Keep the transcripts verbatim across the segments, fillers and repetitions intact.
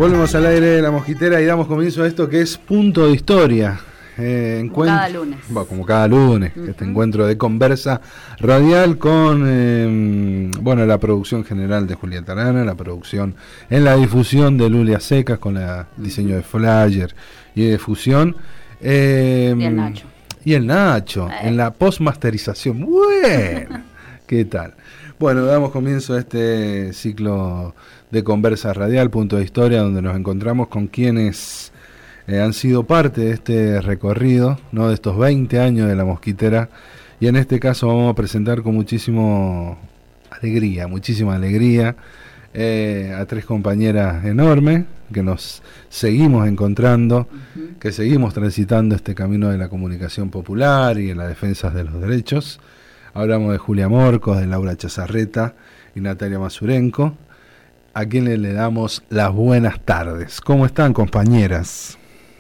Volvemos al aire de La Mosquitera y damos comienzo a esto que es Punto de Historia. Eh, como cada lunes. Bueno, como cada lunes, uh-huh. Este encuentro de conversa radial con eh, bueno, la producción general de Julieta Arana, la producción en la difusión de Lulia Secas con el uh-huh. diseño de flyer y de difusión. Eh, y el Nacho. Y el Nacho, eh. en la postmasterización. Bueno, ¿qué tal? Bueno, damos comienzo a este ciclo de conversa radial, Punto de Historia, donde nos encontramos con quienes eh, han sido parte de este recorrido, ¿no? De estos veinte años de La Mosquitera, y en este caso vamos a presentar con muchísimo alegría, muchísima alegría, eh, a tres compañeras enormes que nos seguimos encontrando, uh-huh. que seguimos transitando este camino de la comunicación popular y en la defensa de los derechos. Hablamos de Julia Morcos, de Laura Chazarreta y Natalia Masurenko, a quienes le damos las buenas tardes. ¿Cómo están, compañeras?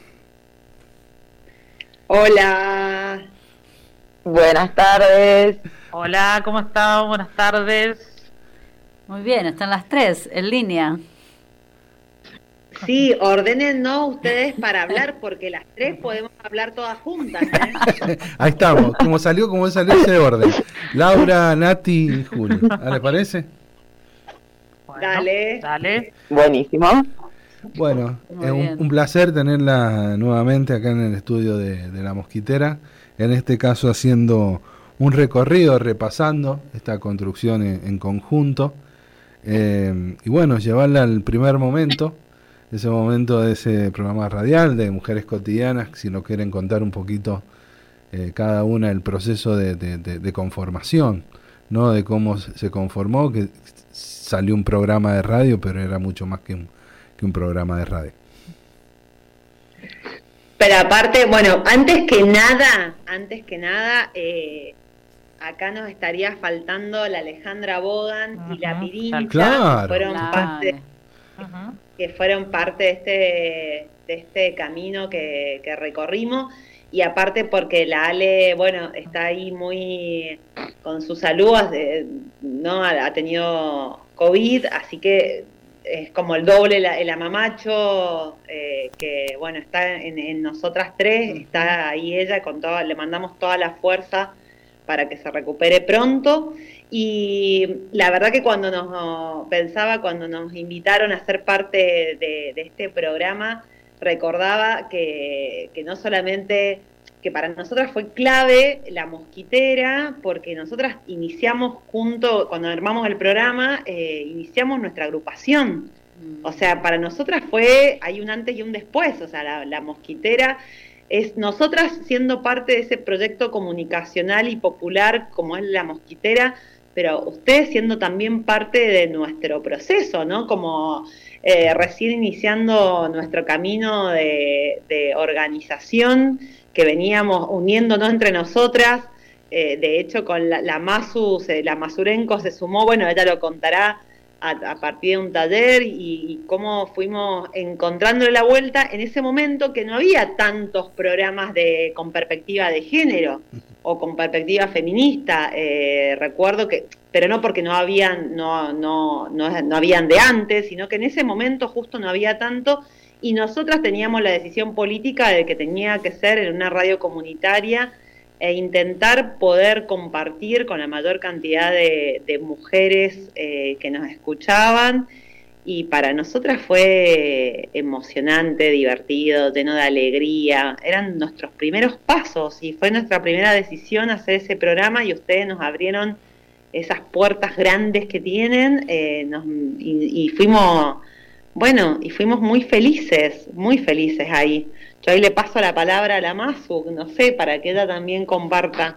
Hola. Buenas tardes. Hola, ¿cómo están? Buenas tardes. Muy bien, están las tres en línea. Sí, ordenen no ustedes para hablar, porque las tres podemos hablar todas juntas, ¿eh? Ahí estamos, como salió, como salió ese orden. Laura, Nati y Julio. ¿Les parece? Bueno, dale. Dale. Buenísimo. Bueno, es un, un placer tenerla nuevamente acá en el estudio de, de La Mosquitera. En este caso haciendo un recorrido, repasando esta construcción en, en conjunto. Eh, y bueno, llevarla al primer momento. Ese momento de ese programa radial de Mujeres Cotidianas, si nos quieren contar un poquito eh, cada una el proceso de, de, de, de conformación, ¿no? De cómo se conformó, que salió un programa de radio, pero era mucho más que un, que un programa de radio. Pero aparte, bueno, antes que nada, antes que nada, eh, acá nos estaría faltando la Alejandra Bogan uh-huh. y la Pirincha, claro. que fueron claro. parte... Uh-huh. que fueron parte de este de este camino que, que recorrimos, y aparte porque la Ale, bueno, está ahí muy con su salud, no ha tenido COVID, así que es como el doble la, el amamacho, eh, que bueno, está en, en nosotras tres, está ahí ella con toda, le mandamos toda la fuerza para que se recupere pronto. Y la verdad que cuando nos pensaba, cuando nos invitaron a ser parte de, de este programa, recordaba que, que no solamente, que para nosotras fue clave La Mosquitera, porque nosotras iniciamos junto, cuando armamos el programa, eh, iniciamos nuestra agrupación. O sea, para nosotras fue, hay un antes y un después, o sea, la, la Mosquitera es nosotras siendo parte de ese proyecto comunicacional y popular como es La Mosquitera, pero ustedes siendo también parte de nuestro proceso, ¿no? Como eh, recién iniciando nuestro camino de, de organización, que veníamos uniéndonos entre nosotras, eh, de hecho con la, la Masu, se, la Masurenko se sumó, bueno, ella lo contará a, a partir de un taller, y, y cómo fuimos encontrándole la vuelta en ese momento que no había tantos programas de con perspectiva de género o con perspectiva feminista, eh, recuerdo que, pero no porque no habían, no, no, no, no habían de antes, sino que en ese momento justo no había tanto, y nosotras teníamos la decisión política de que tenía que ser en una radio comunitaria e intentar poder compartir con la mayor cantidad de, de mujeres eh, que nos escuchaban, y para nosotras fue emocionante, divertido, lleno de alegría. Eran nuestros primeros pasos y fue nuestra primera decisión hacer ese programa, y ustedes nos abrieron esas puertas grandes que tienen, eh, nos, y, y fuimos, bueno, y fuimos muy felices, muy felices ahí. Yo ahí le paso la palabra a la Masu, no sé, para que ella también comparta.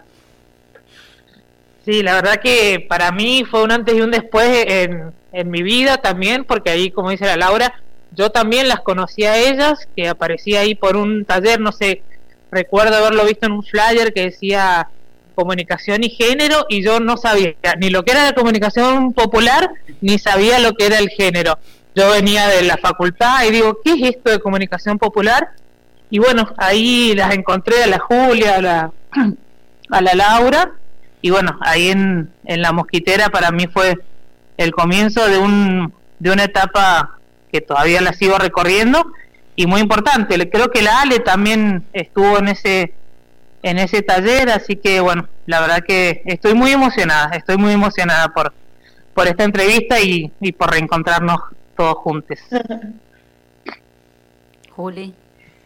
Sí, la verdad que para mí fue un antes y un después en, en mi vida también, porque ahí, como dice la Laura, yo también las conocí a ellas, que aparecía ahí por un taller, no sé, recuerdo haberlo visto en un flyer que decía comunicación y género, y yo no sabía ni lo que era la comunicación popular, ni sabía lo que era el género. Yo venía de la facultad y digo, ¿qué es esto de comunicación popular? Y bueno, ahí las encontré a la Julia, a la, a la Laura, y bueno, ahí en, en La Mosquitera para mí fue el comienzo de un de una etapa que todavía la sigo recorriendo, y muy importante, creo que la Ale también estuvo en ese en ese taller, así que bueno, la verdad que estoy muy emocionada, estoy muy emocionada por, por esta entrevista y, y por reencontrarnos todos juntos. Juli.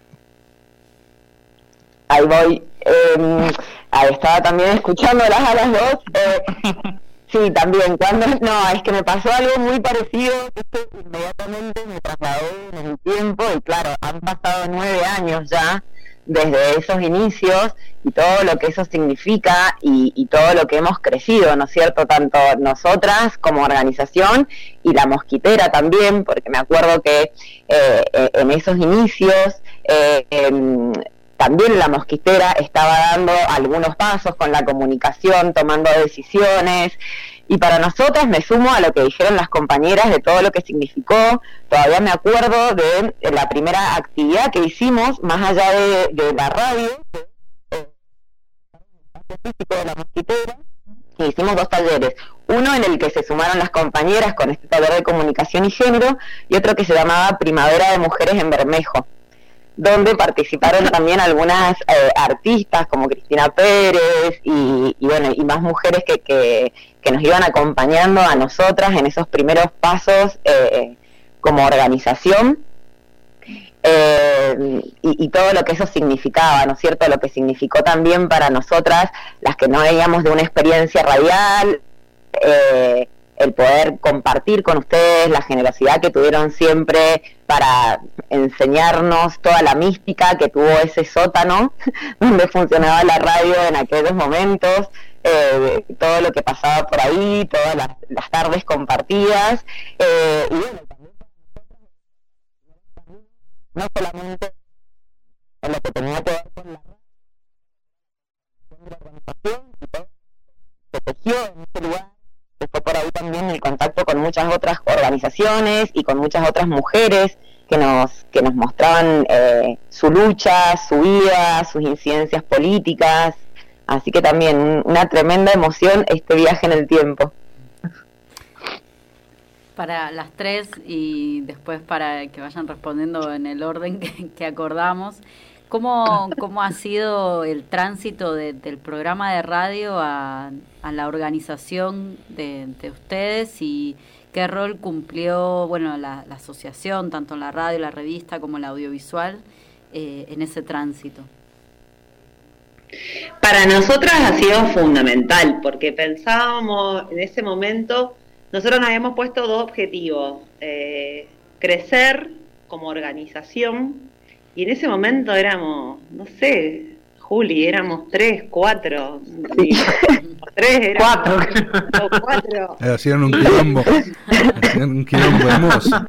Ahí voy. Eh, ahí estaba también escuchándolas a las dos. Eh, sí, también. Cuando no, es que me pasó algo muy parecido, que inmediatamente me trasladó en el tiempo, y claro, han pasado nueve años ya desde esos inicios, y todo lo que eso significa, y, y todo lo que hemos crecido, ¿no es cierto? Tanto nosotras como organización, y la Mosquitera también, porque me acuerdo que eh, en esos inicios eh, eh, también la Mosquitera estaba dando algunos pasos con la comunicación, tomando decisiones, y para nosotras, me sumo a lo que dijeron las compañeras de todo lo que significó. Todavía me acuerdo de la primera actividad que hicimos, más allá de, de la radio, de la Mosquitera, y hicimos dos talleres. Uno en el que se sumaron las compañeras con este taller de comunicación y género, y otro que se llamaba Primavera de Mujeres en Bermejo, donde participaron también algunas eh, artistas como Cristina Pérez y, y bueno, y más mujeres que, que, que nos iban acompañando a nosotras en esos primeros pasos eh, como organización, eh, y, y todo lo que eso significaba, ¿no es cierto? Lo que significó también para nosotras, las que no veníamos de una experiencia radial, eh, el poder compartir con ustedes la generosidad que tuvieron siempre para enseñarnos toda la mística que tuvo ese sótano donde funcionaba la radio en aquellos momentos, eh, todo lo que pasaba por ahí, todas las, las tardes compartidas, eh, y bueno, también no solamente en lo que tenía que ver con la organización, y todo se tejió en ese lugar. Fue por ahí también el contacto con muchas otras organizaciones y con muchas otras mujeres que nos que nos mostraban eh, su lucha, su vida, sus incidencias políticas. Así que también una tremenda emoción este viaje en el tiempo. Para las tres, y después para que vayan respondiendo en el orden que, que acordamos, ¿Cómo, ¿Cómo ha sido el tránsito de, del programa de radio a, a la organización de, de ustedes, y qué rol cumplió, bueno, la, la asociación, tanto en la radio, la revista como la audiovisual, eh, en ese tránsito? Para nosotras ha sido fundamental, porque pensábamos en ese momento, nosotros nos habíamos puesto dos objetivos: eh, crecer como organización. Y en ese momento éramos, no sé, Juli, éramos tres, cuatro. Sí. Tres, éramos cuatro. cuatro. Eh, hacían un quilombo. Hacían un quilombo hermoso.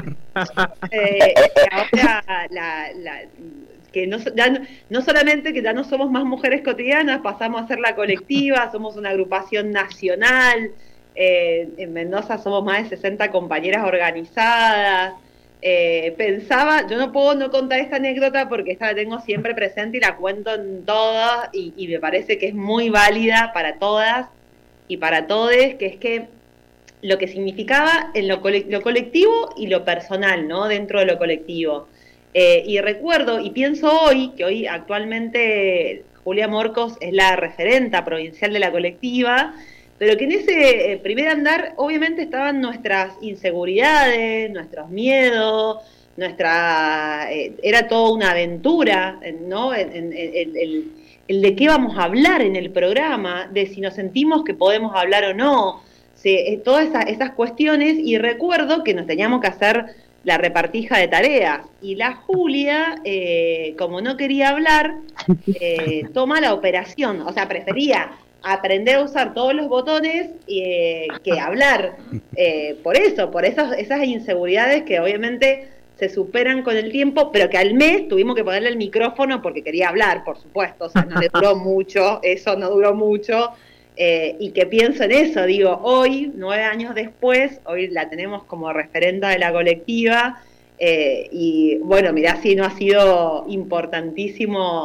Eh, ahora, la, la, que no, ya no, no solamente que ya no somos más mujeres cotidianas, pasamos a ser la colectiva, somos una agrupación nacional. Eh, en Mendoza somos más de sesenta compañeras organizadas. Eh, pensaba, yo no puedo no contar esta anécdota porque esta la tengo siempre presente y la cuento en todas, y, y me parece que es muy válida para todas y para todes, que es que lo que significaba en lo, cole, lo colectivo y lo personal, ¿no? Dentro de lo colectivo. Eh, y recuerdo, y pienso hoy, que hoy actualmente Julia Morcos es la referenta provincial de la colectiva, pero que en ese eh, primer andar obviamente estaban nuestras inseguridades, nuestros miedos, nuestra eh, era toda una aventura, ¿no? En, en, en, el, el de qué vamos a hablar en el programa, de si nos sentimos que podemos hablar o no, se, eh, todas esas, esas cuestiones, y recuerdo que nos teníamos que hacer la repartija de tareas, y la Julia, eh, como no quería hablar, eh, toma la operación, o sea, prefería aprender a usar todos los botones eh, que hablar, eh, por eso, por esas, esas inseguridades que obviamente se superan con el tiempo, pero que al mes tuvimos que ponerle el micrófono porque quería hablar, por supuesto, o sea, no le duró mucho, eso no duró mucho, eh, y que pienso en eso, digo, hoy, nueve años después, hoy la tenemos como referenta de la colectiva, eh, y bueno, mirá, sí, no ha sido importantísimo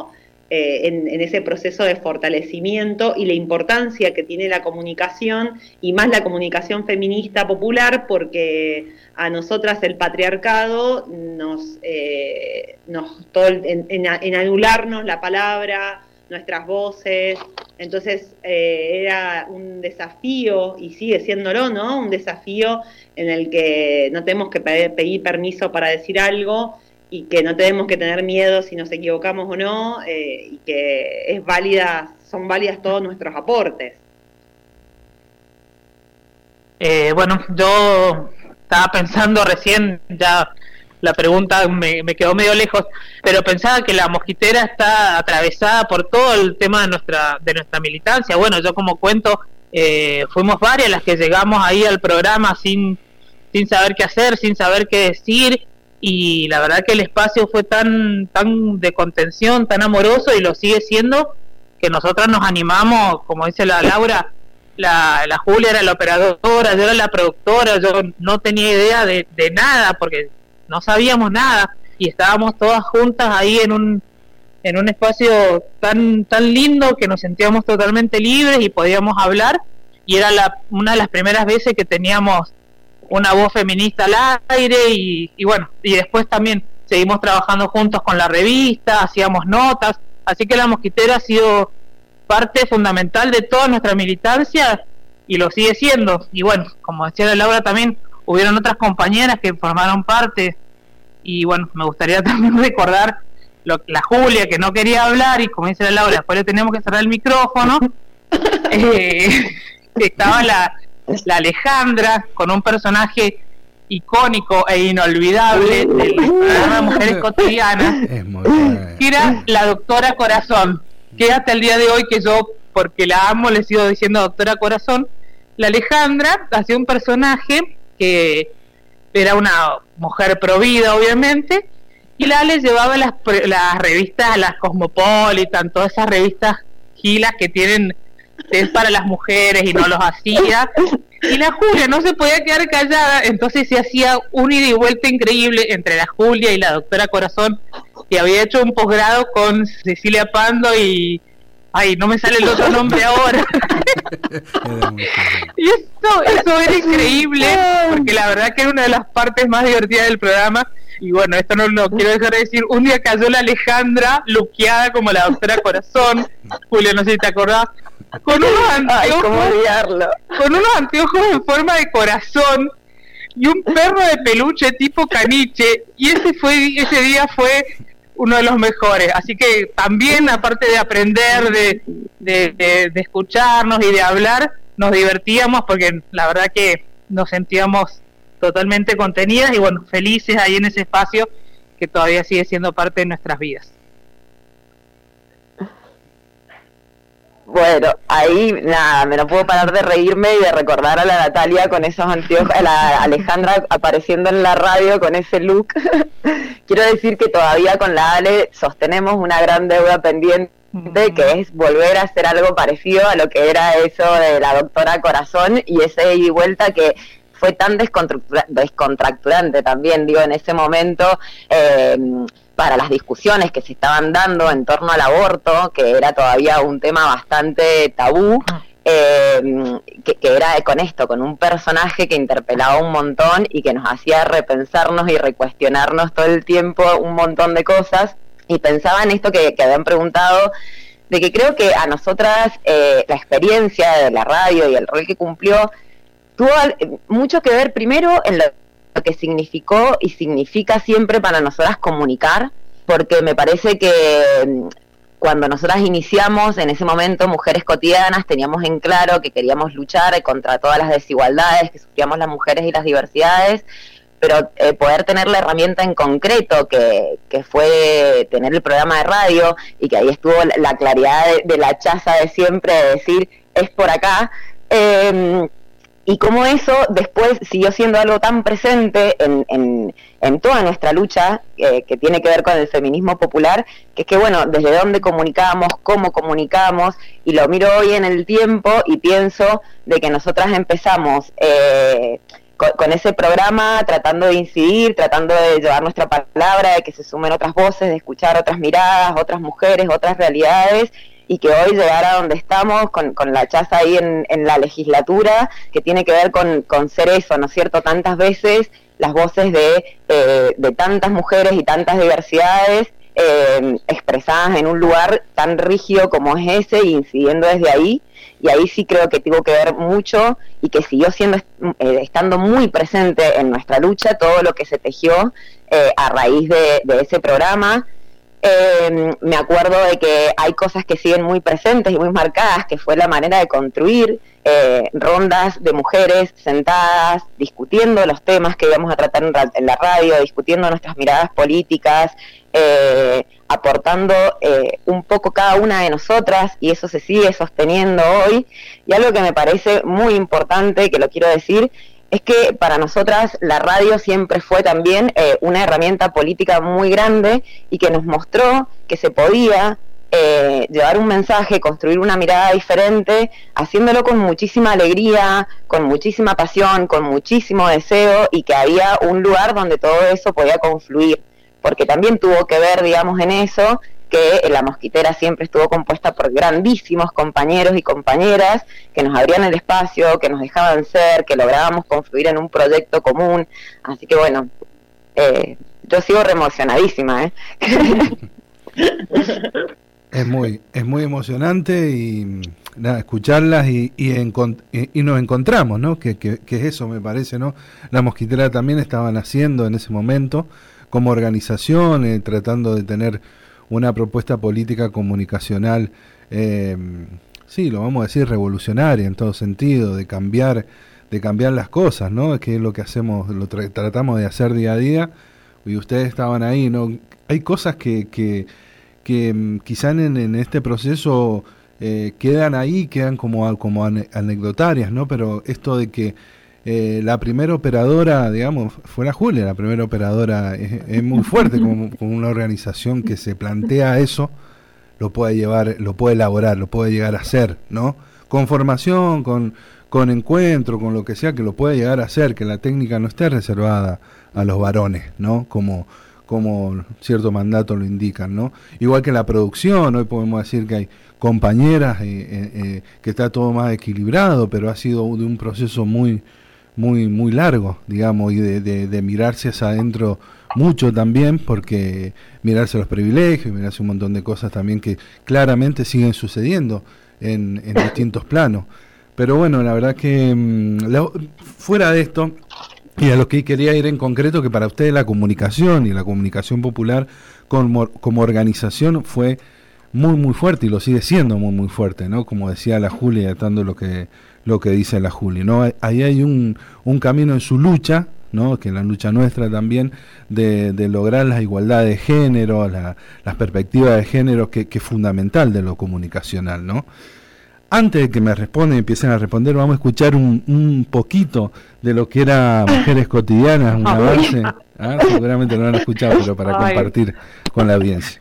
eh, en, en ese proceso de fortalecimiento y la importancia que tiene la comunicación, y más la comunicación feminista popular, porque a nosotras el patriarcado nos, eh, nos todo el, en, en, en anularnos la palabra, nuestras voces. Entonces eh, era un desafío, y sigue siéndolo, ¿no? Un desafío en el que no tenemos que pedir, pedir permiso para decir algo, y que no tenemos que tener miedo si nos equivocamos o no, eh, y que es válida, son válidas todos nuestros aportes. Eh, bueno, yo estaba pensando recién, ya la pregunta me, me quedó medio lejos, pero pensaba que la mosquitera está atravesada por todo el tema de nuestra de nuestra militancia. Bueno, yo como cuento, eh, fuimos varias las que llegamos ahí al programa sin, sin saber qué hacer, sin saber qué decir, y la verdad que el espacio fue tan, tan de contención, tan amoroso, y lo sigue siendo, que nosotras nos animamos, como dice la Laura. La, la Julia era la operadora, yo era la productora, yo no tenía idea de, de nada, porque no sabíamos nada, y estábamos todas juntas ahí en un en un espacio tan tan lindo que nos sentíamos totalmente libres y podíamos hablar, y era la, una de las primeras veces que teníamos una voz feminista al aire, y, y bueno, y después también seguimos trabajando juntos con la revista, hacíamos notas, así que la mosquitera ha sido parte fundamental de toda nuestra militancia y lo sigue siendo. Y bueno, como decía la Laura, también hubieron otras compañeras que formaron parte, y bueno, me gustaría también recordar lo, la Julia, que no quería hablar, y como dice la Laura, después le teníamos que cerrar el micrófono. eh, estaba la, la Alejandra, con un personaje icónico e inolvidable del programa de Mujeres Cotidianas, que era la doctora Corazón, que hasta el día de hoy, que yo, porque la amo, le sigo diciendo doctora Corazón. La Alejandra hacía un personaje que era una mujer provida, obviamente, y la Ale llevaba las, las revistas, las Cosmopolitan, todas esas revistas gilas que tienen, es para las mujeres, y no los hacía, y la Julia no se podía quedar callada, entonces se hacía un ida y vuelta increíble entre la Julia y la doctora Corazón, que había hecho un posgrado con Cecilia Pando y... ay, no me sale el otro nombre ahora. Y eso, eso era increíble, porque la verdad que era una de las partes más divertidas del programa. Y bueno, esto no lo quiero dejar de decir. Un día cayó la Alejandra, luqueada como la doctora Corazón. Julio, no sé si te acordás. Con unos anteojos, ay, ¿cómo olvidarlo? Con unos anteojos en forma de corazón y un perro de peluche tipo caniche. Y ese fue ese día fue uno de los mejores. Así que también, aparte de aprender, de, de, de, de escucharnos y de hablar, nos divertíamos, porque la verdad que nos sentíamos totalmente contenidas y bueno, felices ahí en ese espacio que todavía sigue siendo parte de nuestras vidas. Bueno, ahí nada, me no puedo parar de reírme y de recordar a la Natalia con esos anteojos, a la Alejandra apareciendo en la radio con ese look. Quiero decir que todavía con la Ale sostenemos una gran deuda pendiente, que es volver a hacer algo parecido a lo que era eso de la doctora Corazón, y ese ida y vuelta que fue tan descontracturante también, digo, en ese momento, eh, para las discusiones que se estaban dando en torno al aborto, que era todavía un tema bastante tabú, eh, que, que era con esto, con un personaje que interpelaba un montón y que nos hacía repensarnos y recuestionarnos todo el tiempo un montón de cosas. Y pensaba en esto que, que habían preguntado, de que creo que a nosotras eh, la experiencia de la radio y el rol que cumplió tuvo mucho que ver primero en lo que significó y significa siempre para nosotras comunicar, porque me parece que cuando nosotras iniciamos en ese momento Mujeres Cotidianas, teníamos en claro que queríamos luchar contra todas las desigualdades que sufríamos las mujeres y las diversidades, pero eh, poder tener la herramienta en concreto que, que fue tener el programa de radio, y que ahí estuvo la, la claridad de, de la chaza de siempre, de decir, es por acá, eh, y cómo eso después siguió siendo algo tan presente en, en, en toda nuestra lucha, eh, que tiene que ver con el feminismo popular, que es que, bueno, desde dónde comunicamos, cómo comunicamos, y lo miro hoy en el tiempo y pienso de que nosotras empezamos eh, con, con ese programa, tratando de incidir, tratando de llevar nuestra palabra, de que se sumen otras voces, de escuchar otras miradas, otras mujeres, otras realidades, y que hoy llegar a donde estamos, con, con la chaza ahí en, en la legislatura, que tiene que ver con, con ser eso, ¿no es cierto? Tantas veces las voces de, eh, de tantas mujeres y tantas diversidades eh, expresadas en un lugar tan rígido como es ese, incidiendo desde ahí, y ahí sí creo que tuvo que ver mucho, y que siguió siendo eh, estando muy presente en nuestra lucha, todo lo que se tejió eh, a raíz de, de ese programa. Eh, me acuerdo de que hay cosas que siguen muy presentes y muy marcadas, que fue la manera de construir eh, rondas de mujeres sentadas, discutiendo los temas que íbamos a tratar en, ra- en la radio, discutiendo nuestras miradas políticas, eh, aportando eh, un poco cada una de nosotras, y eso se sigue sosteniendo hoy. Y algo que me parece muy importante, que lo quiero decir, es que para nosotras la radio siempre fue también eh, una herramienta política muy grande, y que nos mostró que se podía eh, llevar un mensaje, construir una mirada diferente, haciéndolo con muchísima alegría, con muchísima pasión, con muchísimo deseo, y que había un lugar donde todo eso podía confluir, porque también tuvo que ver, digamos, en eso, que La Mosquitera siempre estuvo compuesta por grandísimos compañeros y compañeras que nos abrían el espacio, que nos dejaban ser, que lográbamos confluir en un proyecto común. Así que bueno, eh, yo sigo re emocionadísima, ¿eh? Es muy, es muy emocionante, y nada, escucharlas y, y, encont- y, y nos encontramos, ¿no? Que, que, que es eso, me parece, ¿no? La Mosquitera también estaba naciendo en ese momento como organización, eh, tratando de tener una propuesta política comunicacional, eh, sí, lo vamos a decir, revolucionaria en todo sentido, de cambiar, de cambiar las cosas, ¿no? Que es lo que hacemos, lo tra- tratamos de hacer día a día, y ustedes estaban ahí, ¿no? Hay cosas que, que, que quizá en, en este proceso eh, quedan ahí, quedan como, como ane- anecdotarias, ¿no? Pero esto de que Eh, la primera operadora, digamos, fue la Julia, la primera operadora, es, es muy fuerte como, como una organización que se plantea eso, lo puede llevar, lo puede elaborar, lo puede llegar a hacer, ¿no? Con formación, con, con encuentro, con lo que sea, que lo puede llegar a hacer, que la técnica no esté reservada a los varones, ¿no? Como, como cierto mandato lo indican, ¿no? Igual que la producción, hoy podemos decir que hay compañeras, eh, eh, eh, que está todo más equilibrado, pero ha sido de un proceso muy muy muy largo, digamos, y de, de, de mirarse hacia adentro mucho también, porque mirarse los privilegios, mirarse un montón de cosas también que claramente siguen sucediendo en, en distintos planos. Pero bueno, la verdad que la, fuera de esto, y a lo que quería ir en concreto, que para ustedes la comunicación y la comunicación popular como, como organización fue muy muy fuerte, y lo sigue siendo muy muy fuerte, ¿no? Como decía la Julia, atando lo que lo que dice la Julia, ¿no? Ahí hay un, un camino en su lucha, ¿no? Que en la lucha nuestra también, de, de lograr la igualdad de género, la, las perspectivas de género, que, que es fundamental de lo comunicacional, ¿no? Antes de que me respondan y empiecen a responder, vamos a escuchar un, un poquito de lo que era Mujeres Cotidianas, un avance. ¿Ah? Seguramente lo han escuchado, pero para Ay. compartir con la audiencia.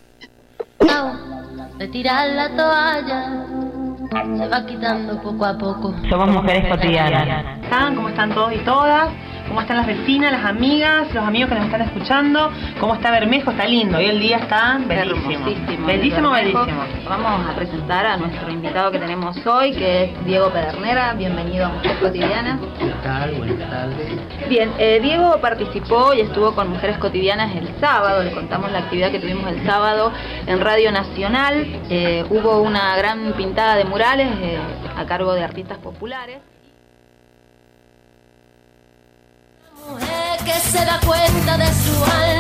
De tirar la toalla se va quitando poco a poco. Somos Mujeres Cotidianas. ¿Cómo están todos y todas? ¿Cómo están las vecinas, las amigas, los amigos que nos están escuchando? ¿Cómo está Bermejo? Está lindo. Hoy el día está bellísimo. Bellísimo, bellísimo. Vamos a presentar a nuestro invitado que tenemos hoy, que es Diego Pedernera. Bienvenido a Mujeres Cotidianas. ¿Qué tal? Buenas tardes. Bien, eh, Diego participó y estuvo con Mujeres Cotidianas el sábado. Le contamos la actividad que tuvimos el sábado en Radio Nacional. Eh, hubo una gran pintada de murales eh, a cargo de artistas populares. Mujer que se da cuenta de su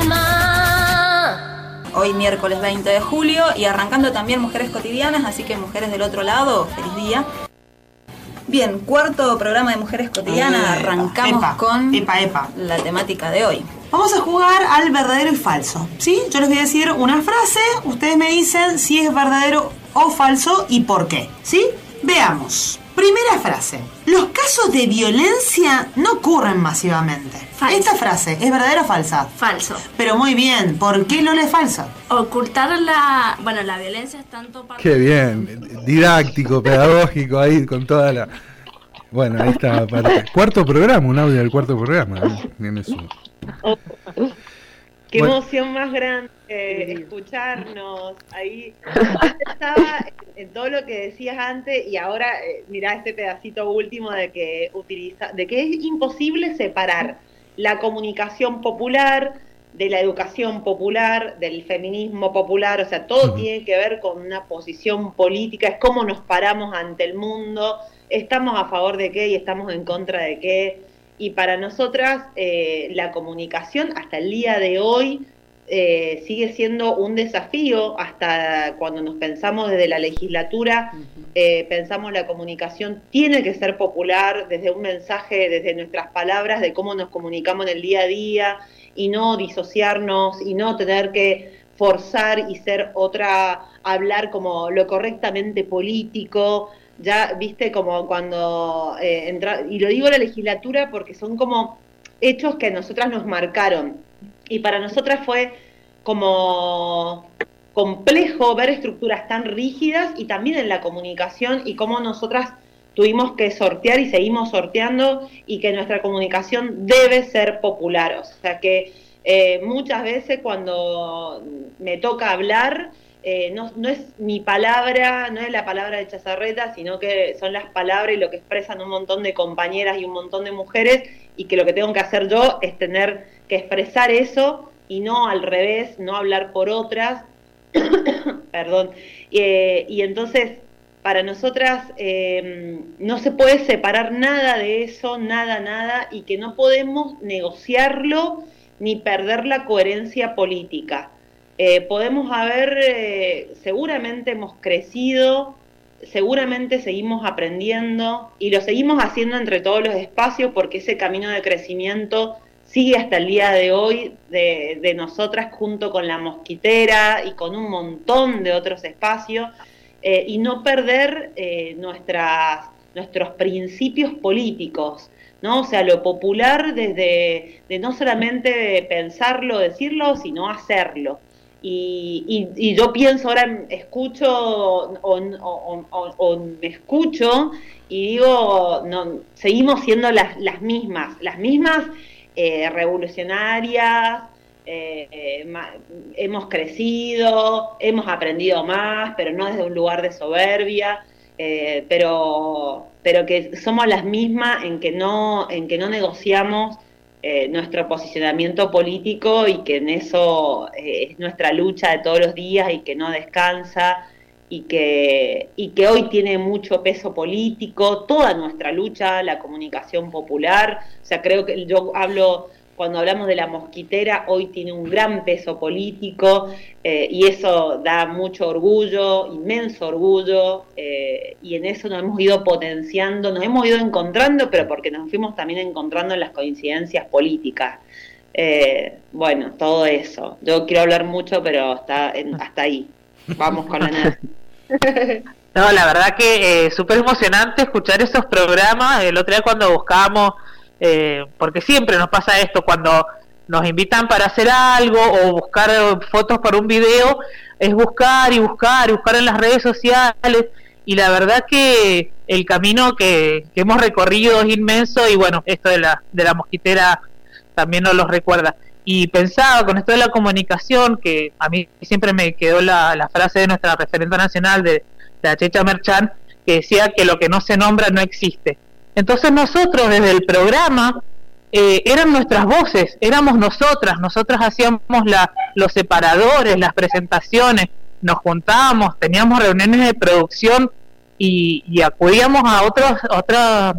alma. Hoy miércoles veinte de julio y arrancando también Mujeres Cotidianas, así que mujeres del otro lado, feliz día. Bien, cuarto programa de Mujeres Cotidianas, eh, arrancamos epa, con epa, epa. la temática de hoy. Vamos a jugar al verdadero y falso, ¿sí? Yo les voy a decir una frase, ustedes me dicen si es verdadero o falso y por qué, ¿sí? Veamos. Primera frase. Los casos de violencia no ocurren masivamente. Falso. Esta frase, ¿es verdadera o falsa? Falso. Pero muy bien, ¿por qué Lola es falsa? Ocultar la... Bueno, la violencia es tanto... Para... Qué bien, didáctico, pedagógico ahí con toda la... Bueno, ahí está. Para... Cuarto programa, un audio del cuarto programa. ¿eh? Eso. Oh, qué bueno. emoción más grande eh, escucharnos. Ahí estaba en todo lo que decías antes y ahora eh, mirá este pedacito último de que utiliza, de que es imposible separar la comunicación popular de la educación popular, del feminismo popular, o sea, todo uh-huh. tiene que ver con una posición política, es cómo nos paramos ante el mundo, estamos a favor de qué y estamos en contra de qué, y para nosotras eh, la comunicación hasta el día de hoy eh, sigue siendo un desafío, hasta cuando nos pensamos desde la legislatura, uh-huh. eh, pensamos la comunicación tiene que ser popular, desde un mensaje, desde nuestras palabras, de cómo nos comunicamos en el día a día, y no disociarnos, y no tener que forzar y ser otra, hablar como lo correctamente político, ya viste como cuando eh, entra, y lo digo la legislatura porque son como hechos que a nosotras nos marcaron, y para nosotras fue como complejo ver estructuras tan rígidas, y también en la comunicación, y cómo nosotras tuvimos que sortear y seguimos sorteando, y que nuestra comunicación debe ser popular. O sea que eh, muchas veces cuando me toca hablar, eh, no, no es mi palabra, no es la palabra de Chazarreta, sino que son las palabras y lo que expresan un montón de compañeras y un montón de mujeres, y que lo que tengo que hacer yo es tener que expresar eso, y no al revés, no hablar por otras. Perdón. Eh, y entonces... Para nosotras eh, no se puede separar nada de eso, nada, nada, y que no podemos negociarlo ni perder la coherencia política. Eh, podemos haber, eh, seguramente hemos crecido, seguramente seguimos aprendiendo, y lo seguimos haciendo entre todos los espacios, porque ese camino de crecimiento sigue hasta el día de hoy de, de nosotras, junto con La Mosquitera y con un montón de otros espacios. Eh, y no perder eh, nuestras, nuestros principios políticos, ¿no? O sea, lo popular desde de no solamente pensarlo, decirlo, sino hacerlo. Y, y, y yo pienso ahora, escucho o, o, o, o me escucho y digo, no, seguimos siendo las, las mismas, las mismas eh, revolucionarias. Eh, eh, ma, hemos crecido, hemos aprendido más, pero no desde un lugar de soberbia, eh, pero pero que somos las mismas en que no en que no negociamos eh, nuestro posicionamiento político, y que en eso eh, es nuestra lucha de todos los días, y que no descansa, y que y que hoy tiene mucho peso político toda nuestra lucha, la comunicación popular. O sea, creo que yo hablo cuando hablamos de La Mosquitera, hoy tiene un gran peso político, eh, y eso da mucho orgullo, inmenso orgullo, eh, y en eso nos hemos ido potenciando, nos hemos ido encontrando, pero porque nos fuimos también encontrando en las coincidencias políticas. Eh, bueno, todo eso. Yo quiero hablar mucho, pero hasta, en, hasta ahí. Vamos con la nada. No, la verdad que eh, súper emocionante escuchar esos programas. El otro día cuando buscábamos... Eh, porque siempre nos pasa esto, cuando nos invitan para hacer algo o buscar fotos para un video, es buscar y buscar y buscar en las redes sociales, y la verdad que el camino que, que hemos recorrido es inmenso, y bueno, esto de la, de la Mosquitera también nos lo recuerda. Y pensaba con esto de la comunicación, que a mí siempre me quedó la, la frase de nuestra referente nacional, de, de la Checha Merchán, que decía que lo que no se nombra no existe. Entonces nosotros desde el programa eh, eran nuestras voces, éramos nosotras, nosotras hacíamos la, los separadores, las presentaciones, nos juntábamos, teníamos reuniones de producción y, y acudíamos a otros otros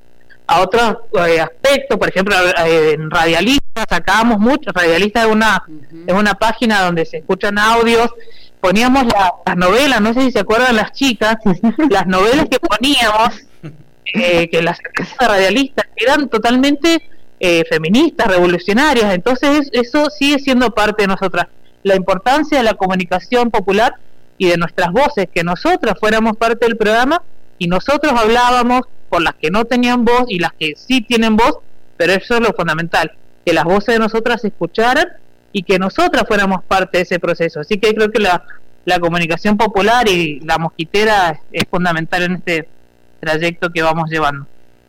a otros eh, aspectos. Por ejemplo, eh, en Radialistas sacábamos mucho, Radialistas es una uh-huh. es una página donde se escuchan audios, poníamos la, las novelas, no sé si se acuerdan las chicas, las novelas que poníamos. Eh, que las radialistas eran totalmente eh, feministas, revolucionarias. Entonces eso sigue siendo parte de nosotras, la importancia de la comunicación popular y de nuestras voces, que nosotras fuéramos parte del programa y nosotros hablábamos por las que no tenían voz y las que sí tienen voz, pero eso es lo fundamental, que las voces de nosotras se escucharan y que nosotras fuéramos parte de ese proceso. Así que creo que la, la comunicación popular y La Mosquitera es, es fundamental en este trayecto que vamos llevando.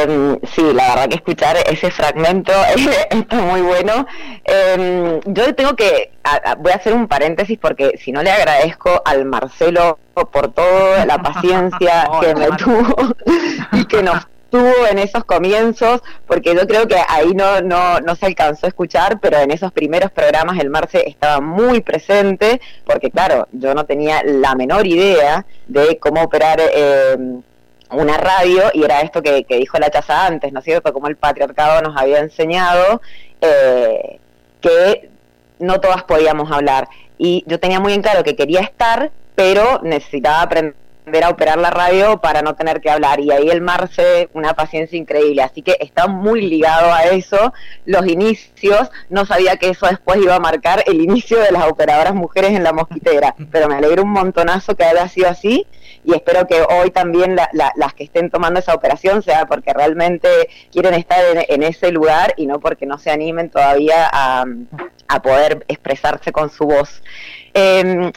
Eh, sí, la verdad que escuchar ese fragmento está muy bueno. Eh, yo tengo que, a, a, voy a hacer un paréntesis porque si no le agradezco al Marcelo por toda la paciencia oh, que me tuvo y que nos tuvo en esos comienzos, porque yo creo que ahí no, no, no se alcanzó a escuchar, pero en esos primeros programas el Marce estaba muy presente, porque claro, yo no tenía la menor idea de cómo operar eh, una radio, y era esto que, que dijo la Chaza antes, ¿no es cierto?, como el patriarcado nos había enseñado eh, que no todas podíamos hablar, y yo tenía muy en claro que quería estar, pero necesitaba aprender a operar la radio para no tener que hablar, y ahí el Marce, una paciencia increíble, así que está muy ligado a eso, los inicios, no sabía que eso después iba a marcar el inicio de las operadoras mujeres en La Mosquitera, pero me alegro un montonazo que haya sido así, y espero que hoy también la, la, las que estén tomando esa operación sea porque realmente quieren estar en, en ese lugar y no porque no se animen todavía a, a poder expresarse con su voz. Eh,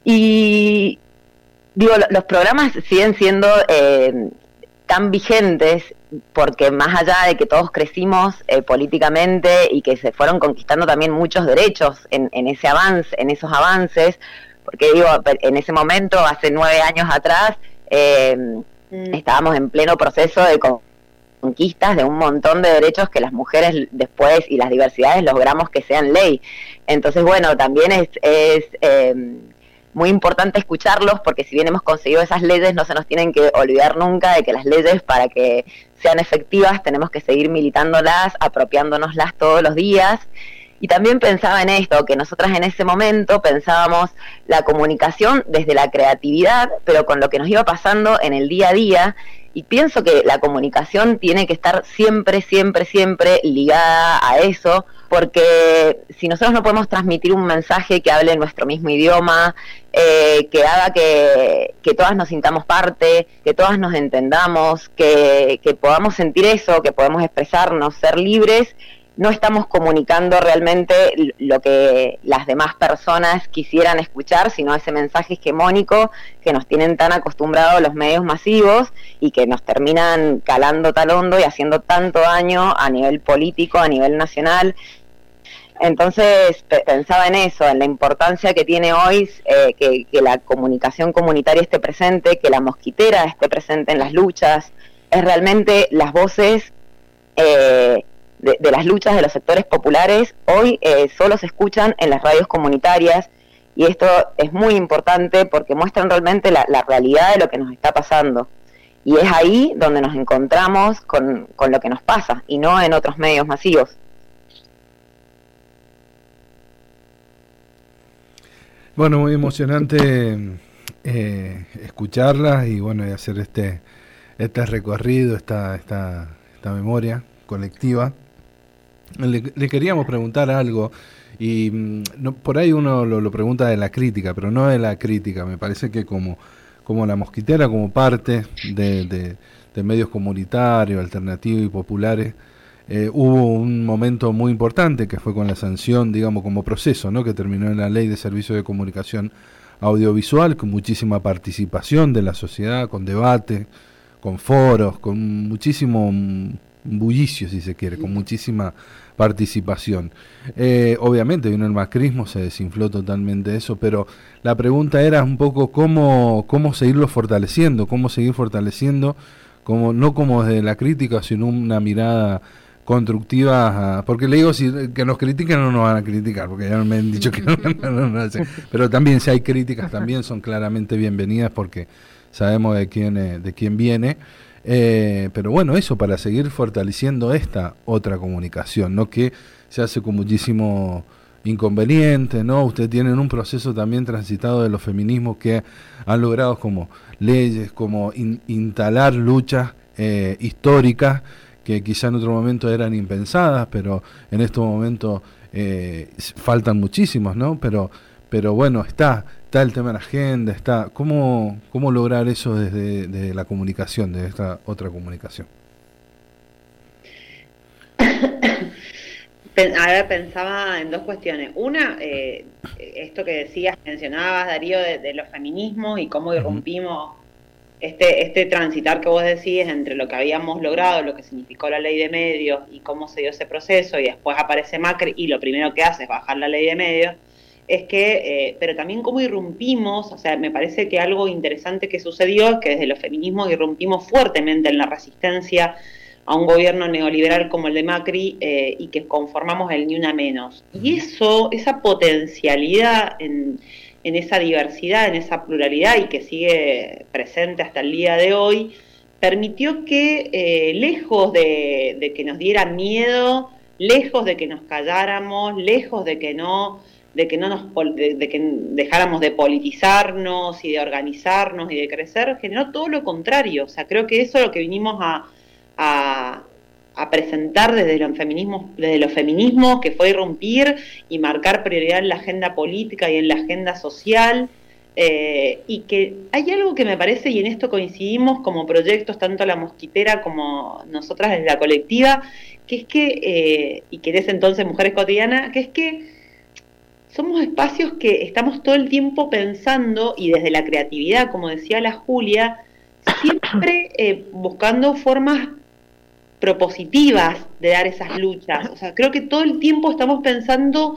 y digo, los programas siguen siendo eh, tan vigentes porque más allá de que todos crecimos eh, políticamente y que se fueron conquistando también muchos derechos en, en ese avance, en esos avances, porque digo, en ese momento, hace nueve años atrás, eh, mm. estábamos en pleno proceso de conquistas de un montón de derechos que las mujeres después y las diversidades logramos que sean ley. Entonces, bueno, también es... es eh, muy importante escucharlos, porque si bien hemos conseguido esas leyes, no se nos tienen que olvidar nunca de que las leyes, para que sean efectivas, tenemos que seguir militándolas, apropiándonoslas todos los días. Y también pensaba en esto, que nosotras en ese momento pensábamos la comunicación desde la creatividad, pero con lo que nos iba pasando en el día a día, y pienso que la comunicación tiene que estar siempre, siempre, siempre ligada a eso, porque si nosotros no podemos transmitir un mensaje que hable en nuestro mismo idioma, eh, que haga que, que todas nos sintamos parte, que todas nos entendamos, que, que podamos sentir eso, que podemos expresarnos, ser libres, no estamos comunicando realmente lo que las demás personas quisieran escuchar, sino ese mensaje hegemónico que nos tienen tan acostumbrados los medios masivos y que nos terminan calando tan hondo y haciendo tanto daño a nivel político, a nivel nacional. Entonces pensaba en eso, en la importancia que tiene hoy eh, que, que la comunicación comunitaria esté presente, que la mosquitera esté presente en las luchas, es realmente las voces eh, de, de las luchas de los sectores populares, hoy eh, solo se escuchan en las radios comunitarias, y esto es muy importante porque muestran realmente la, la realidad de lo que nos está pasando, y es ahí donde nos encontramos con, con lo que nos pasa, y no en otros medios masivos. Bueno, muy emocionante eh, escucharlas y bueno, y hacer este este recorrido, esta esta esta memoria colectiva. Le, le queríamos preguntar algo y no, por ahí uno lo, lo pregunta de la crítica, pero no de la crítica. Me parece que como como La Mosquitera, como parte de, de, de medios comunitarios, alternativos y populares, Eh, hubo un momento muy importante que fue con la sanción, digamos, como proceso, ¿no?, que terminó en la Ley de Servicios de Comunicación Audiovisual, con muchísima participación de la sociedad, con debate, con foros, con muchísimo bullicio, si se quiere, con muchísima participación. Eh, obviamente vino el macrismo, se desinfló totalmente eso, pero la pregunta era un poco cómo, cómo seguirlo fortaleciendo, cómo seguir fortaleciendo, como, no como desde la crítica, sino una mirada constructivas, porque le digo, si que nos critican no nos van a criticar, porque ya me han dicho que no, no, no, no, no, pero también si hay críticas también son claramente bienvenidas porque sabemos de quién de quién viene, eh, pero bueno, eso para seguir fortaleciendo esta otra comunicación, ¿no?, que se hace con muchísimo inconveniente, ¿no? Ustedes tienen un proceso también transitado de los feminismos que han logrado como leyes, como in, instalar luchas eh, históricas que quizá en otro momento eran impensadas, pero en estos momentos eh, faltan muchísimos, ¿no? Pero pero bueno, está está el tema de la agenda, está ¿cómo, cómo lograr eso desde, desde la comunicación, desde esta otra comunicación? A ver, pensaba en dos cuestiones. Una, eh, esto que decías, mencionabas, Darío, de, de los feminismos y cómo irrumpimos este, este transitar que vos decís entre lo que habíamos logrado, lo que significó la ley de medios y cómo se dio ese proceso, y después aparece Macri y lo primero que hace es bajar la ley de medios, es que, eh, pero también cómo irrumpimos, o sea, me parece que algo interesante que sucedió es que desde los feminismos irrumpimos fuertemente en la resistencia a un gobierno neoliberal como el de Macri, eh, y que conformamos el Ni Una Menos. Y eso, esa potencialidad en, en esa diversidad, en esa pluralidad, y que sigue presente hasta el día de hoy, permitió que, eh, lejos de, de que nos diera miedo, lejos de que nos calláramos, lejos de que no... de que no nos de, de que dejáramos de politizarnos y de organizarnos y de crecer, generó todo lo contrario. O sea, creo que eso es lo que vinimos a, a, a presentar desde los feminismos, desde los feminismos, que fue irrumpir y marcar prioridad en la agenda política y en la agenda social, eh, y que hay algo que me parece, y en esto coincidimos como proyectos, tanto La Mosquitera como nosotras desde la colectiva, que es que, eh, y que es entonces Mujeres Cotidianas, que es que somos espacios que estamos todo el tiempo pensando, y desde la creatividad, como decía la Julia, siempre eh, buscando formas propositivas de dar esas luchas. O sea, creo que todo el tiempo estamos pensando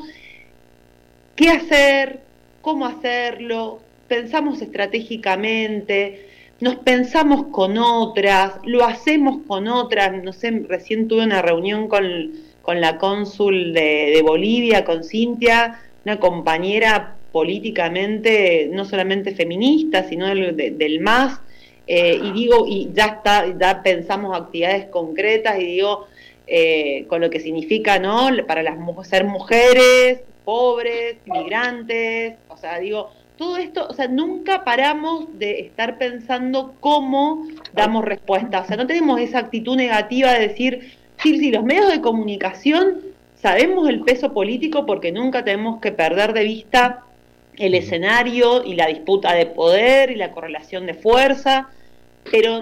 qué hacer, cómo hacerlo, pensamos estratégicamente, nos pensamos con otras, lo hacemos con otras. No sé, recién tuve una reunión con, con la cónsul de, de Bolivia, con Cintia, una compañera políticamente no solamente feminista, sino del, de, del M A S, eh, y digo, y ya está, ya pensamos actividades concretas, y digo, eh, con lo que significa, ¿no?, para las ser mujeres, pobres, migrantes, o sea, digo, todo esto, o sea, nunca paramos de estar pensando cómo damos respuesta. O sea, no tenemos esa actitud negativa de decir, sí, sí, los medios de comunicación sabemos el peso político, porque nunca tenemos que perder de vista el escenario y la disputa de poder y la correlación de fuerza, pero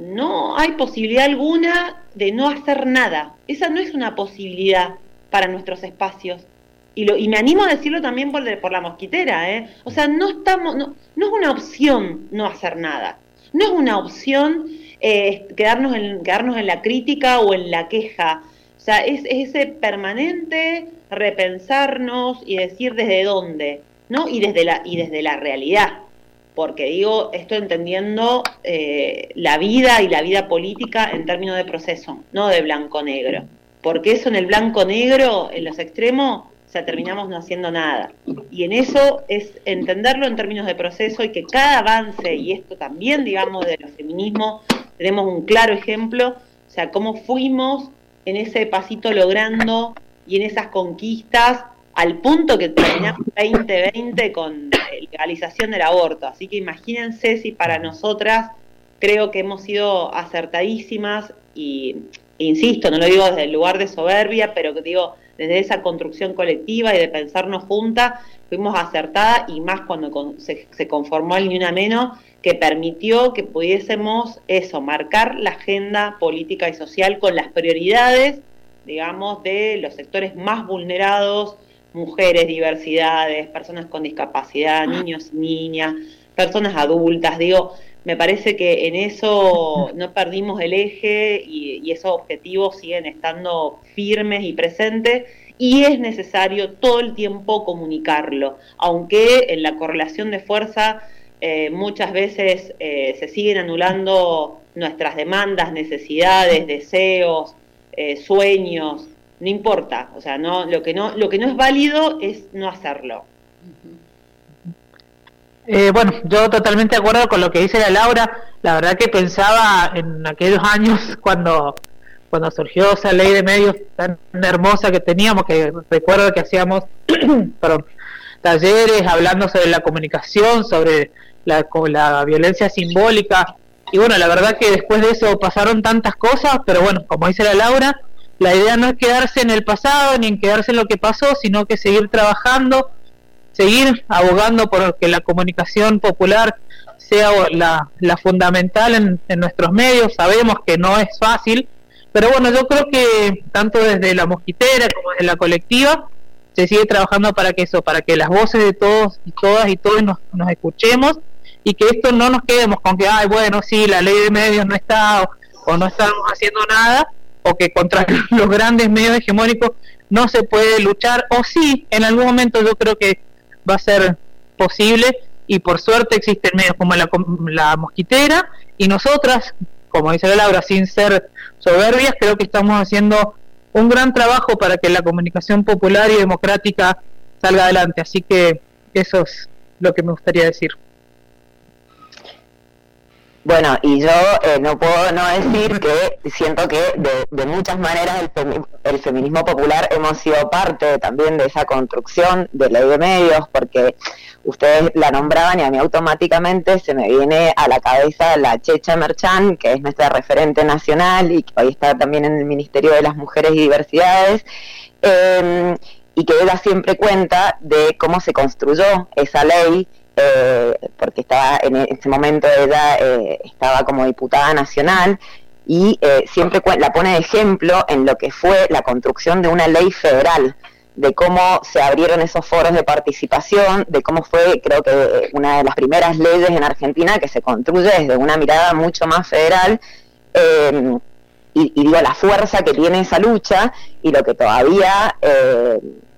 no hay posibilidad alguna de no hacer nada. Esa no es una posibilidad para nuestros espacios. Y, lo, y me animo a decirlo también por, de, por La Mosquitera, ¿eh? O sea, no estamos, no, no es una opción no hacer nada. No es una opción eh, quedarnos, en, quedarnos en la crítica o en la queja. O sea, es, es ese permanente repensarnos y decir desde dónde, ¿no? Y desde la, y desde la realidad. Porque digo, esto entendiendo eh, la vida y la vida política en términos de proceso, no de blanco-negro. Porque eso en el blanco-negro, en los extremos, o sea, terminamos no haciendo nada. Y en eso es entenderlo en términos de proceso, y que cada avance, y esto también, digamos, de los feminismos, tenemos un claro ejemplo, o sea, cómo fuimos en ese pasito logrando y en esas conquistas, al punto que terminamos veinte veinte con legalización del aborto. Así que imagínense si para nosotras creo que hemos sido acertadísimas, y e insisto, no lo digo desde el lugar de soberbia, pero que digo, desde esa construcción colectiva y de pensarnos juntas, fuimos acertadas, y más cuando con, se, se conformó el Ni Una Menos, que permitió que pudiésemos eso, marcar la agenda política y social con las prioridades, digamos, de los sectores más vulnerados, mujeres, diversidades, personas con discapacidad, niños y niñas, personas adultas. Digo, me parece que en eso no perdimos el eje, y, y esos objetivos siguen estando firmes y presentes, y es necesario todo el tiempo comunicarlo, aunque en la correlación de fuerza eh, muchas veces eh, se siguen anulando nuestras demandas, necesidades, deseos, eh, sueños. No importa, o sea, no, lo que no, lo que no es válido es no hacerlo. Eh, bueno, yo totalmente de acuerdo con lo que dice la Laura. La verdad que pensaba en aquellos años cuando cuando surgió esa ley de medios tan hermosa que teníamos, que recuerdo que hacíamos perdón, talleres hablando sobre la comunicación, sobre la, la violencia simbólica, y bueno, la verdad que después de eso pasaron tantas cosas, pero bueno, como dice la Laura, la idea no es quedarse en el pasado ni en quedarse en lo que pasó, sino que seguir trabajando, seguir abogando por que la comunicación popular sea la, la fundamental en, en nuestros medios. Sabemos que no es fácil, pero bueno, yo creo que tanto desde La Mosquitera como desde la colectiva se sigue trabajando para que eso, para que las voces de todos y todas y todos nos, nos escuchemos y que esto no nos quedemos con que, ay, bueno, sí, la ley de medios no está, o, o no estamos haciendo nada, o que contra los grandes medios hegemónicos no se puede luchar, o sí, en algún momento yo creo que va a ser posible, y por suerte existen medios como la, la Mosquitera, y nosotras, como dice Laura, sin ser soberbias, creo que estamos haciendo un gran trabajo para que la comunicación popular y democrática salga adelante, así que eso es lo que me gustaría decir. Bueno, y yo eh, no puedo no decir que siento que de, de muchas maneras el, femi el feminismo popular hemos sido parte también de esa construcción de ley de medios, porque ustedes la nombraban y a mí automáticamente se me viene a la cabeza la Checha Merchán, que es nuestra referente nacional y que hoy está también en el Ministerio de las Mujeres y Diversidades, eh, y que ella siempre cuenta de cómo se construyó esa ley, Eh, porque estaba en ese momento ella eh, estaba como diputada nacional y eh, siempre la pone de ejemplo en lo que fue la construcción de una ley federal, de cómo se abrieron esos foros de participación, de cómo fue, creo que una de las primeras leyes en Argentina que se construye desde una mirada mucho más federal, eh, y, y digo, la fuerza que tiene esa lucha y lo que todavía eh,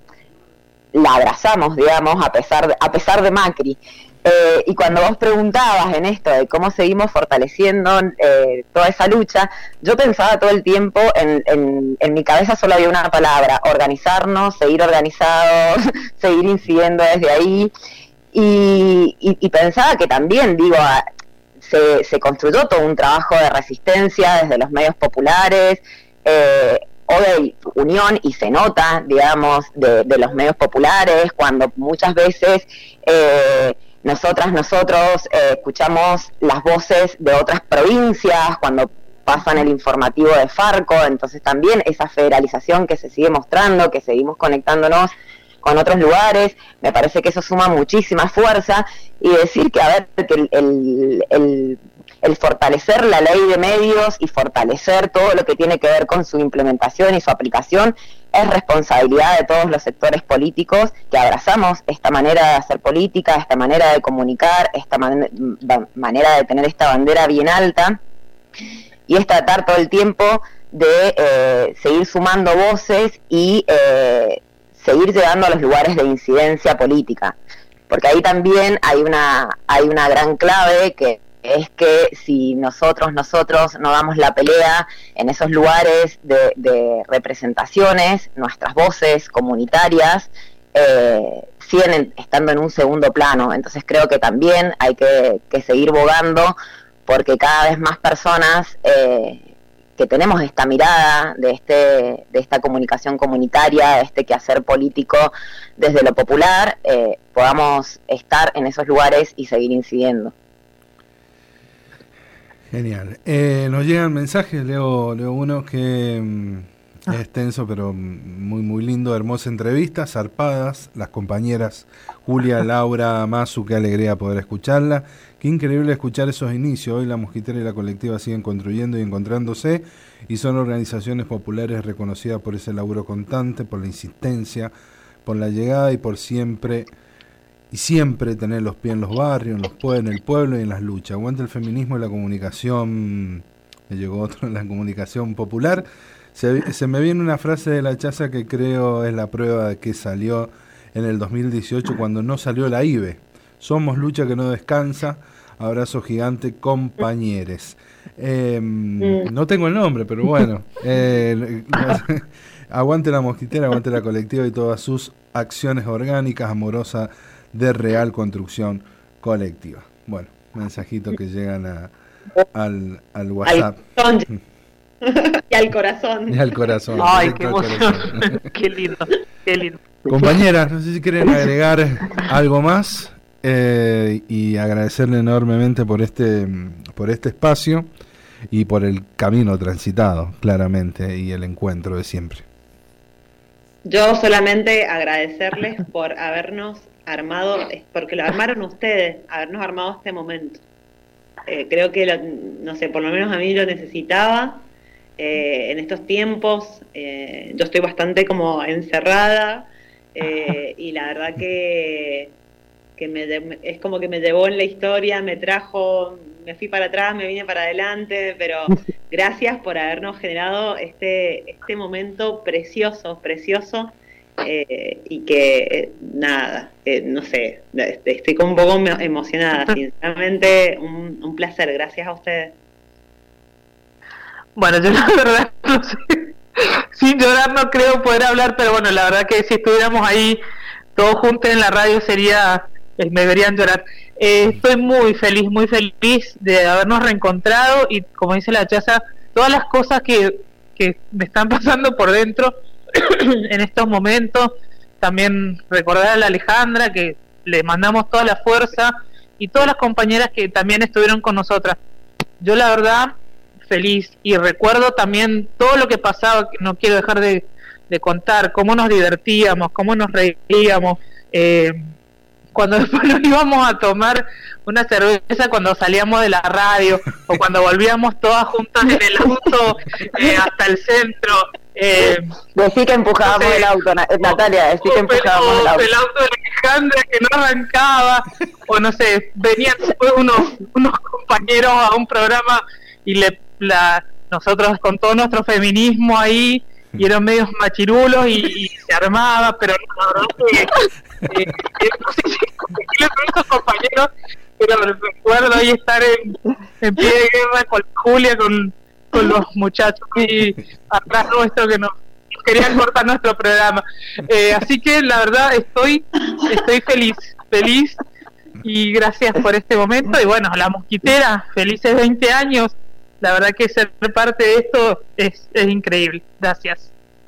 la abrazamos, digamos, a pesar de, a pesar de Macri. Eh, y cuando vos preguntabas en esto de cómo seguimos fortaleciendo eh, toda esa lucha, yo pensaba todo el tiempo, en, en, en mi cabeza solo había una palabra: organizarnos, seguir organizados, seguir incidiendo desde ahí. Y, y, y pensaba que también, digo, se, se construyó todo un trabajo de resistencia desde los medios populares, eh, o de unión, y se nota, digamos, de, de los medios populares, cuando muchas veces eh, nosotras, nosotros eh, escuchamos las voces de otras provincias, cuando pasan el informativo de Farco, entonces también esa federalización que se sigue mostrando, que seguimos conectándonos con otros lugares, me parece que eso suma muchísima fuerza, y decir que, a ver, que el, el, el el fortalecer la ley de medios y fortalecer todo lo que tiene que ver con su implementación y su aplicación es responsabilidad de todos los sectores políticos que abrazamos esta manera de hacer política, esta manera de comunicar, esta man manera de tener esta bandera bien alta, y es tratar todo el tiempo de eh, seguir sumando voces y eh, seguir llegando a los lugares de incidencia política, porque ahí también hay una, hay una gran clave, que es que si nosotros, nosotros no damos la pelea en esos lugares de, de representaciones, nuestras voces comunitarias eh, siguen estando en un segundo plano. Entonces creo que también hay que, que seguir bogando, porque cada vez más personas eh, que tenemos esta mirada de, este, de esta comunicación comunitaria, de este quehacer político desde lo popular, eh, podamos estar en esos lugares y seguir incidiendo. Genial. Eh, nos llegan mensajes, leo, leo uno que mm, es extenso, pero muy muy lindo. Hermosa entrevista, zarpadas las compañeras Julia, Laura, Masu, qué alegría poder escucharla. Qué increíble escuchar esos inicios. Hoy la Mosquitera y la colectiva siguen construyendo y encontrándose, y son organizaciones populares reconocidas por ese laburo constante, por la insistencia, por la llegada y por siempre... y siempre tener los pies en los barrios, en los pueblos, en el pueblo y en las luchas. Aguante el feminismo y la comunicación, me llegó otro, la comunicación popular. Se, se me viene una frase de la Chaza que creo es la prueba de que salió en el dos mil dieciocho, cuando no salió la I B E. Somos lucha que no descansa, abrazo gigante, compañeres. Eh, no tengo el nombre, pero bueno. Eh, aguante la Mosquitera, aguante la colectiva y todas sus acciones orgánicas, amorosas, de real construcción colectiva. Bueno, mensajitos que llegan a, al, al WhatsApp. Al y al corazón. Y al corazón. Ay, qué emoción. Qué lindo, qué lindo. Compañeras, no sé si quieren agregar algo más, eh, y agradecerle enormemente por este, por este espacio y por el camino transitado, claramente, y el encuentro de siempre. Yo solamente agradecerles por habernos armado, porque lo armaron ustedes, habernos armado este momento. Eh, creo que, lo, no sé, por lo menos a mí lo necesitaba eh, en estos tiempos. Eh, yo estoy bastante como encerrada eh, y la verdad que, que me de, es como que me llevó en la historia, me trajo, me fui para atrás, me vine para adelante, pero gracias por habernos generado este, este momento precioso, precioso, eh, y que, eh, nada, eh, no sé, estoy como un poco emocionada, sinceramente, un, un placer, gracias a ustedes. Bueno, yo la verdad no sé, sin llorar no creo poder hablar, pero bueno, la verdad que si estuviéramos ahí todos juntos en la radio sería, eh, me verían llorar. Eh, estoy muy feliz, muy feliz de habernos reencontrado y como dice la Chaza, todas las cosas que, que me están pasando por dentro en estos momentos, también recordar a la Alejandra que le mandamos toda la fuerza y todas las compañeras que también estuvieron con nosotras. Yo la verdad feliz y recuerdo también todo lo que pasaba, que no quiero dejar de, de contar, cómo nos divertíamos, cómo nos reíamos, eh, cuando después nos íbamos a tomar una cerveza cuando salíamos de la radio o cuando volvíamos todas juntas en el auto eh, hasta el centro. Eh, decí que empujábamos no sé, el auto, Natalia, decí que empujábamos el auto. El auto de Alejandra que no arrancaba, o no sé, venían después unos, unos compañeros a un programa y le la nosotros con todo nuestro feminismo ahí y eran medios machirulos y, y se armaba, pero la verdad que eh, eh, no sé si con esos compañeros, pero recuerdo ahí estar en, en pie de guerra con Julia, con, con los muchachos y atrás nuestro que nos querían cortar nuestro programa, eh, así que la verdad estoy estoy feliz, feliz y gracias por este momento y bueno, la Mosquitera, felices veinte años. La verdad que ser parte de esto es, es increíble. Gracias.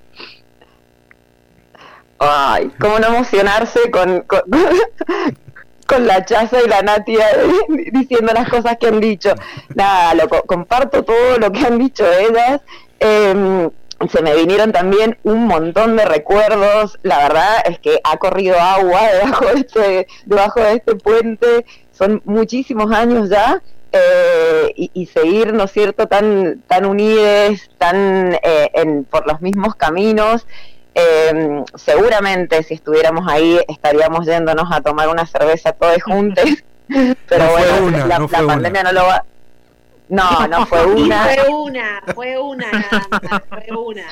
Ay, cómo no emocionarse con, con, con la Chaza y la Natia diciendo las cosas que han dicho. Nada, lo comparto todo lo que han dicho ellas. Eh, se me vinieron también un montón de recuerdos. La verdad es que ha corrido agua debajo de este, debajo de este puente. Son muchísimos años ya. Eh, y, y seguir, ¿no es cierto?, tan tan unides, tan eh, en, por los mismos caminos. Eh, seguramente si estuviéramos ahí estaríamos yéndonos a tomar una cerveza todos juntos, pero no bueno, una, la, no la pandemia una. no lo va... No, no fue una. Fue una, fue una, nada más, fue una.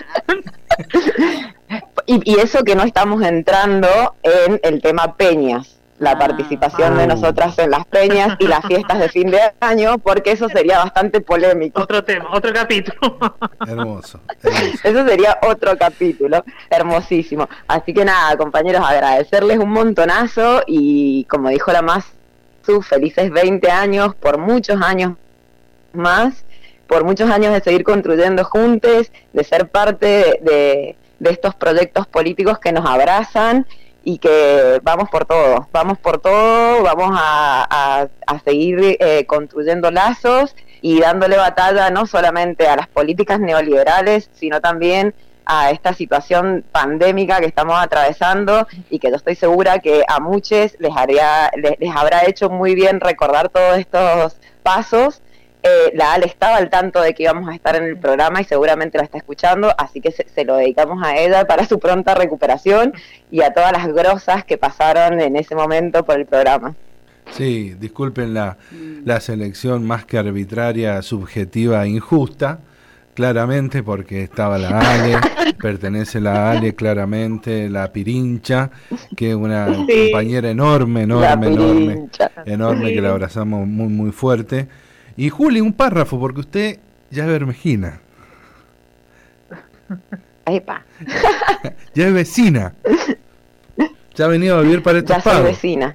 Y, y eso que no estamos entrando en el tema peñas. La participación ah, de nosotras en las peñas y las fiestas de fin de año, porque eso sería bastante polémico. Otro tema, otro capítulo. Hermoso, hermoso. Eso sería otro capítulo, hermosísimo. Así que nada, compañeros, agradecerles un montonazo y como dijo la Masu, felices veinte años, por muchos años más, por muchos años de seguir construyendo juntos, de ser parte de, de, de estos proyectos políticos que nos abrazan y que vamos por todo, vamos por todo, vamos a, a, a seguir eh, construyendo lazos y dándole batalla no solamente a las políticas neoliberales, sino también a esta situación pandémica que estamos atravesando y que yo estoy segura que a muchos les, haría, les, les habrá hecho muy bien recordar todos estos pasos. Eh, la Ale estaba al tanto de que íbamos a estar en el programa y seguramente la está escuchando, así que se, se lo dedicamos a ella para su pronta recuperación y a todas las grosas que pasaron en ese momento por el programa. Sí, disculpen la, la selección más que arbitraria, subjetiva e injusta, claramente porque estaba la Ale, pertenece la Ale claramente, la Pirincha, que es una sí. compañera enorme, enorme, enorme, enorme, sí. que la abrazamos muy, muy fuerte. Y Juli, un párrafo, porque usted ya es bermejina. Epa. Ya es vecina. Ya ha venido a vivir para estos pagos. Ya soy vecina.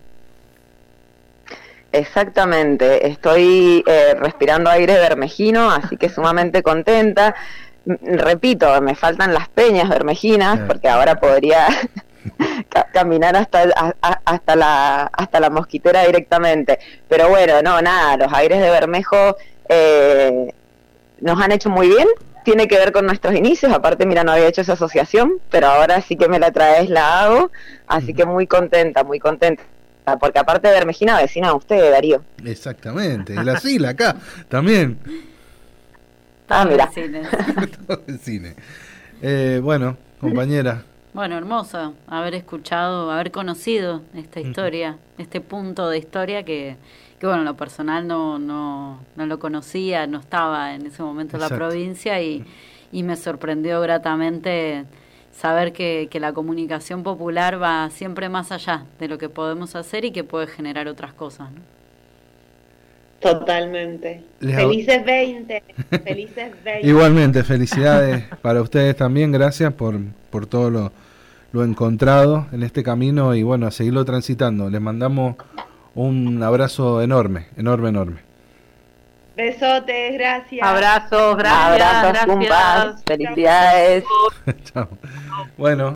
Exactamente. Estoy eh, respirando aire bermejino, así que sumamente contenta. Repito, me faltan las peñas bermejinas, porque ahora podría caminar hasta a, hasta la hasta la Mosquitera directamente, pero bueno, no, nada, los aires de Bermejo eh, nos han hecho muy bien, tiene que ver con nuestros inicios, aparte mira, no había hecho esa asociación, pero ahora sí que me la traes, la hago, así que muy contenta, muy contenta, porque aparte de Bermejina, vecina a usted, Darío. Exactamente, y la Sila acá, también. Ah, mira. Todo el cine. Eh, bueno, compañera, Bueno, hermoso haber escuchado, haber conocido esta historia, uh-huh. este punto de historia que, que bueno, en lo personal no, no, no lo conocía, no estaba en ese momento Exacto. en la provincia y, y me sorprendió gratamente saber que, que la comunicación popular va siempre más allá de lo que podemos hacer y que puede generar otras cosas, ¿no? Totalmente. Les felices veinte, felices veinte. Igualmente, felicidades para ustedes también, gracias por, por todo lo, lo encontrado en este camino y bueno, a seguirlo transitando. Les mandamos un abrazo enorme, enorme, enorme. Besotes, gracias. Abrazos, gracias. Abrazos, gracias. Paz, felicidades. Chao. Bueno.